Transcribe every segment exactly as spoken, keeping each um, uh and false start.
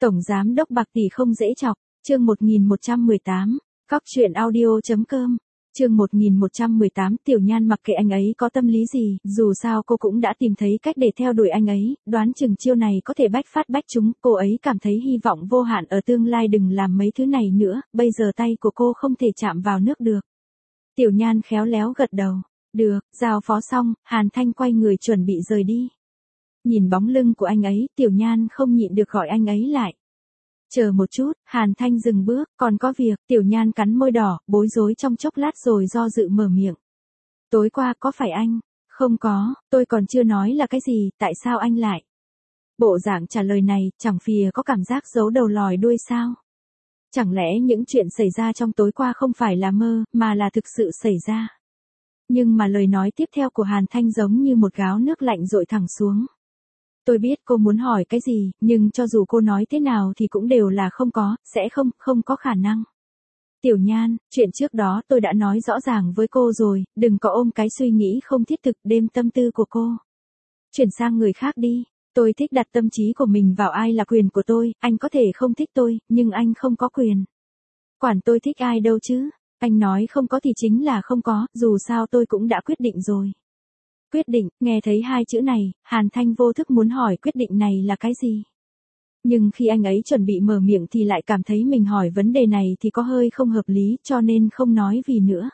Tổng giám đốc bạc tỷ không dễ chọc, chương một nghìn một trăm mười tám, cóc truyện audio.com, chương một nghìn một trăm mười tám. Tiểu Nhan mặc kệ anh ấy có tâm lý gì, dù sao cô cũng đã tìm thấy cách để theo đuổi anh ấy, đoán chừng chiêu này có thể bách phát bách trúng, cô ấy cảm thấy hy vọng vô hạn ở tương lai đừng làm mấy thứ này nữa, bây giờ tay của cô không thể chạm vào nước được. Tiểu Nhan khéo léo gật đầu, được, giao phó xong, Hàn Thanh quay người chuẩn bị rời đi. Nhìn bóng lưng của anh ấy, Tiểu Nhan không nhịn được gọi anh ấy lại. Chờ một chút, Hàn Thanh dừng bước, còn có việc. Tiểu Nhan cắn môi đỏ, bối rối trong chốc lát rồi do dự mở miệng. Tối qua có phải anh? Không có, tôi còn chưa nói là cái gì, tại sao anh lại? Bộ dạng trả lời này, chẳng phìa có cảm giác giấu đầu lòi đuôi sao? Chẳng lẽ những chuyện xảy ra trong tối qua không phải là mơ, mà là thực sự xảy ra? Nhưng mà lời nói tiếp theo của Hàn Thanh giống như một gáo nước lạnh dội thẳng xuống. Tôi biết cô muốn hỏi cái gì, nhưng cho dù cô nói thế nào thì cũng đều là không có, sẽ không, không có khả năng. Tiểu Nhan, chuyện trước đó tôi đã nói rõ ràng với cô rồi, đừng có ôm cái suy nghĩ không thiết thực đêm tâm tư của cô. Chuyển sang người khác đi, tôi thích đặt tâm trí của mình vào ai là quyền của tôi, anh có thể không thích tôi, nhưng anh không có quyền. Quản tôi thích ai đâu chứ, anh nói không có thì chính là không có, dù sao tôi cũng đã quyết định rồi. Quyết định, nghe thấy hai chữ này, Hàn Thanh vô thức muốn hỏi quyết định này là cái gì. Nhưng khi anh ấy chuẩn bị mở miệng thì lại cảm thấy mình hỏi vấn đề này thì có hơi không hợp lý cho nên không nói vì nữa.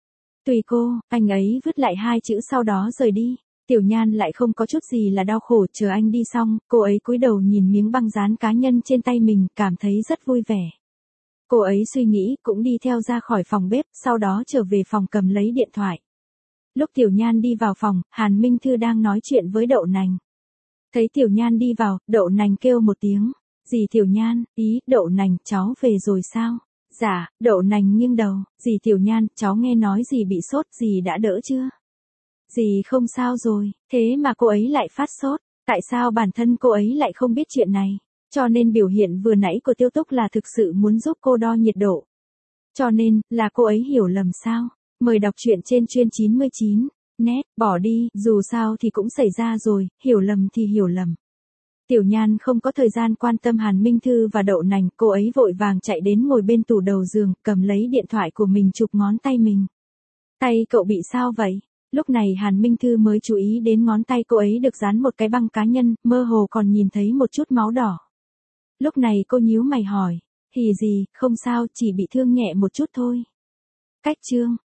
Tùy cô, anh ấy vứt lại hai chữ sau đó rời đi. Tiểu Nhan lại không có chút gì là đau khổ, chờ anh đi xong, cô ấy cúi đầu nhìn miếng băng dán cá nhân trên tay mình, cảm thấy rất vui vẻ. Cô ấy suy nghĩ, cũng đi theo ra khỏi phòng bếp, sau đó trở về phòng cầm lấy điện thoại. Lúc Tiểu Nhan đi vào phòng, Hàn Minh Thư đang nói chuyện với Đậu Nành. Thấy Tiểu Nhan đi vào, Đậu Nành kêu một tiếng. Dì Tiểu Nhan, ý, Đậu Nành, cháu về rồi sao? Dạ, Đậu Nành nghiêng đầu. Dì Tiểu Nhan, cháu nghe nói dì bị sốt, dì đã đỡ chưa? Dì không sao rồi, thế mà cô ấy lại phát sốt. Tại sao bản thân cô ấy lại không biết chuyện này? Cho nên biểu hiện vừa nãy của Tiêu Túc là thực sự muốn giúp cô đo nhiệt độ. Cho nên, là cô ấy hiểu lầm sao? Mời đọc truyện trên chuyên chín mươi chín, net, bỏ đi, dù sao thì cũng xảy ra rồi, hiểu lầm thì hiểu lầm. Tiểu Nhan không có thời gian quan tâm Hàn Minh Thư và Đậu Nành, cô ấy vội vàng chạy đến ngồi bên tủ đầu giường, cầm lấy điện thoại của mình chụp ngón tay mình. Tay cậu bị sao vậy? Lúc này Hàn Minh Thư mới chú ý đến ngón tay cô ấy được dán một cái băng cá nhân, mơ hồ còn nhìn thấy một chút máu đỏ. Lúc này cô nhíu mày hỏi, thì gì, không sao, chỉ bị thương nhẹ một chút thôi. Cách chương,